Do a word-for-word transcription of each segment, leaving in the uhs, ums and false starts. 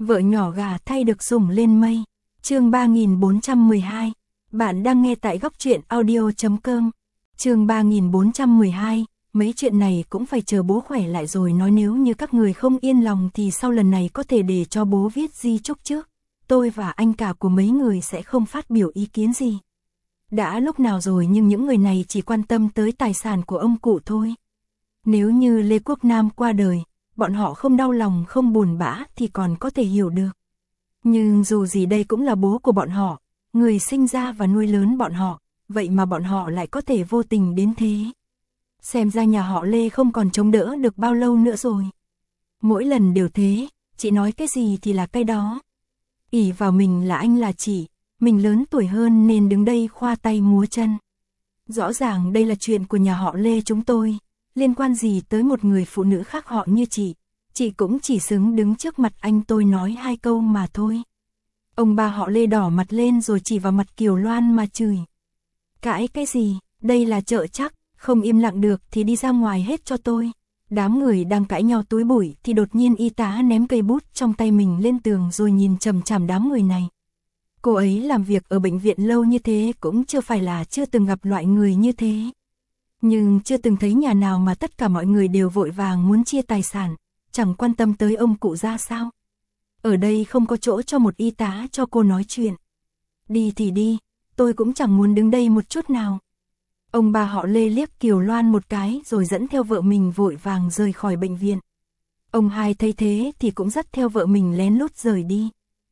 Vợ nhỏ gà thay được sủng lên mây. Chương ba nghìn bốn trăm mười hai. Bạn đang nghe tại góc truyện audio chấm com. Chương ba nghìn bốn trăm mười hai. Mấy chuyện này cũng phải chờ bố khỏe lại rồi nói, nếu như các người không yên lòng thì sau lần này có thể để cho bố viết di chúc trước. Tôi và anh cả của mấy người sẽ không phát biểu ý kiến gì. Đã lúc nào rồi nhưng những người này chỉ quan tâm tới tài sản của ông cụ thôi. Nếu như Lê Quốc Nam qua đời, bọn họ không đau lòng không buồn bã thì còn có thể hiểu được. Nhưng dù gì đây cũng là bố của bọn họ, người sinh ra và nuôi lớn bọn họ, vậy mà bọn họ lại có thể vô tình đến thế. Xem ra nhà họ Lê không còn chống đỡ được bao lâu nữa rồi. Mỗi lần đều thế, chị nói cái gì thì là cái đó. ỷ vào mình là anh là chị, mình lớn tuổi hơn nên đứng đây khoa tay múa chân. Rõ ràng đây là chuyện của nhà họ Lê chúng tôi, liên quan gì tới một người phụ nữ khác họ như chị. Chị cũng chỉ xứng đứng trước mặt anh tôi nói hai câu mà thôi. Ông bà họ Lê đỏ mặt lên rồi chỉ vào mặt Kiều Loan mà chửi. Cãi cái gì, đây là chợ chắc, không im lặng được thì đi ra ngoài hết cho tôi. Đám người đang cãi nhau túi bụi thì đột nhiên y tá ném cây bút trong tay mình lên tường rồi nhìn chằm chằm đám người này. Cô ấy làm việc ở bệnh viện lâu như thế cũng chưa phải là chưa từng gặp loại người như thế. Nhưng chưa từng thấy nhà nào mà tất cả mọi người đều vội vàng muốn chia tài sản, chẳng quan tâm tới ông cụ ra sao. Ở đây không có chỗ cho một y tá cho cô nói chuyện. Đi thì đi, tôi cũng chẳng muốn đứng đây một chút nào. Ông bà họ Lê liếc Kiều Loan một cái rồi dẫn theo vợ mình vội vàng rời khỏi bệnh viện. Ông hai thấy thế thì cũng dắt theo vợ mình lén lút rời đi.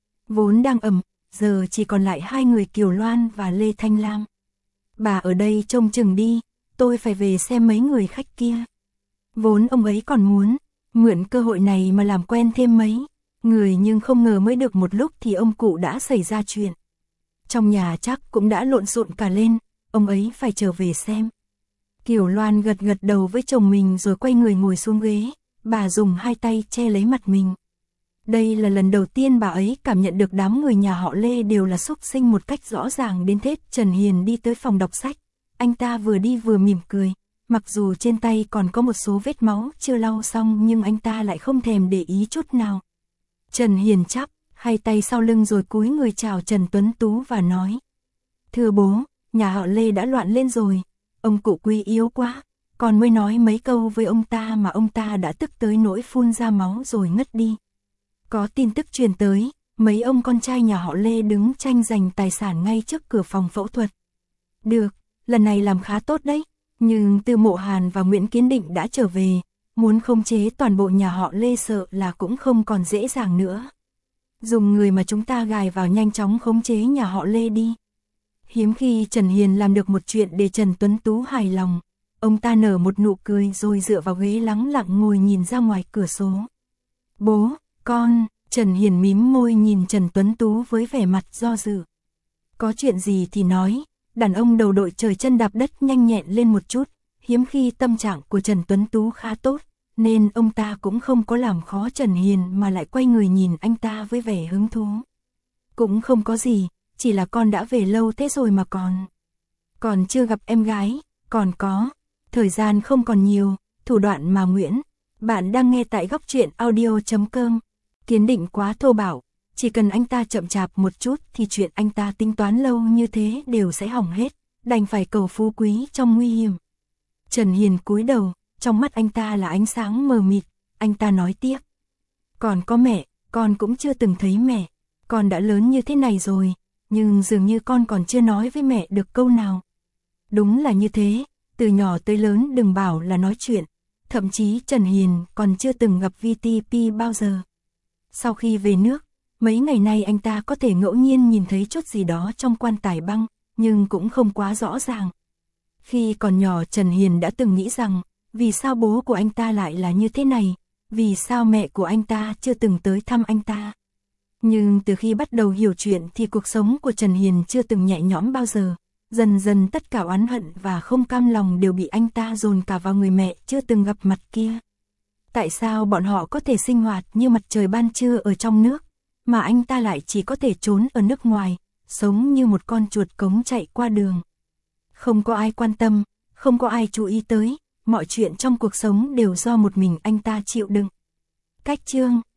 Vốn đang ẩm, giờ chỉ còn lại hai người Kiều Loan và Lê Thanh Lam. Bà ở đây trông chừng đi, tôi phải về xem mấy người khách kia. Vốn ông ấy còn muốn mượn cơ hội này mà làm quen thêm mấy người, nhưng không ngờ mới được một lúc thì ông cụ đã xảy ra chuyện. Trong nhà chắc cũng đã lộn xộn cả lên, ông ấy phải trở về xem. Kiều Loan gật gật đầu với chồng mình rồi quay người ngồi xuống ghế, bà dùng hai tay che lấy mặt mình. Đây là lần đầu tiên bà ấy cảm nhận được đám người nhà họ Lê đều là súc sinh một cách rõ ràng đến thế. Trần Hiền đi tới phòng đọc sách, anh ta vừa đi vừa mỉm cười. Mặc dù trên tay còn có một số vết máu chưa lau xong nhưng anh ta lại không thèm để ý chút nào. Trần Hiền chắp hai tay sau lưng rồi cúi người chào Trần Tuấn Tú và nói: Thưa bố, nhà họ Lê đã loạn lên rồi, ông cụ Quy yếu quá, còn mới nói mấy câu với ông ta mà ông ta đã tức tới nỗi phun ra máu rồi ngất đi. Có tin tức truyền tới, mấy ông con trai nhà họ Lê đứng tranh giành tài sản ngay trước cửa phòng phẫu thuật. Được, lần này làm khá tốt đấy. Nhưng Tư Mộ Hàn và Nguyễn Kiến Định đã trở về, muốn khống chế toàn bộ nhà họ Lê sợ là cũng không còn dễ dàng nữa. Dùng người mà chúng ta gài vào nhanh chóng khống chế nhà họ Lê đi. Hiếm khi Trần Hiền làm được một chuyện để Trần Tuấn Tú hài lòng, ông ta nở một nụ cười rồi dựa vào ghế lắng lặng ngồi nhìn ra ngoài cửa số. Bố, con, Trần Hiền mím môi nhìn Trần Tuấn Tú với vẻ mặt do dự. Có chuyện gì thì nói. Đàn ông đầu đội trời chân đạp đất nhanh nhẹn lên một chút, hiếm khi tâm trạng của Trần Tuấn Tú khá tốt, nên ông ta cũng không có làm khó Trần Hiền mà lại quay người nhìn anh ta với vẻ hứng thú. Cũng không có gì, chỉ là con đã về lâu thế rồi mà còn. Còn chưa gặp em gái, còn có. Thời gian không còn nhiều, thủ đoạn mà Nguyễn. Bạn đang nghe tại góc truyện audio chấm com. Kiến Định quá thô bạo. Chỉ cần anh ta chậm chạp một chút thì chuyện anh ta tính toán lâu như thế đều sẽ hỏng hết, đành phải cầu phú quý trong nguy hiểm. Trần Hiền cúi đầu, trong mắt anh ta là ánh sáng mờ mịt, anh ta nói tiếp. Còn có mẹ, con cũng chưa từng thấy mẹ, con đã lớn như thế này rồi, nhưng dường như con còn chưa nói với mẹ được câu nào. Đúng là như thế, từ nhỏ tới lớn đừng bảo là nói chuyện, thậm chí Trần Hiền còn chưa từng gặp vê tê pê bao giờ. Sau khi về nước, mấy ngày nay anh ta có thể ngẫu nhiên nhìn thấy chút gì đó trong quan tài băng, nhưng cũng không quá rõ ràng. Khi còn nhỏ Trần Hiền đã từng nghĩ rằng, vì sao bố của anh ta lại là như thế này, vì sao mẹ của anh ta chưa từng tới thăm anh ta. Nhưng từ khi bắt đầu hiểu chuyện thì cuộc sống của Trần Hiền chưa từng nhẹ nhõm bao giờ. Dần dần tất cả oán hận và không cam lòng đều bị anh ta dồn cả vào người mẹ chưa từng gặp mặt kia. Tại sao bọn họ có thể sinh hoạt như mặt trời ban trưa ở trong nước, mà anh ta lại chỉ có thể trốn ở nước ngoài, sống như một con chuột cống chạy qua đường. Không có ai quan tâm, không có ai chú ý tới, mọi chuyện trong cuộc sống đều do một mình anh ta chịu đựng. Cách chương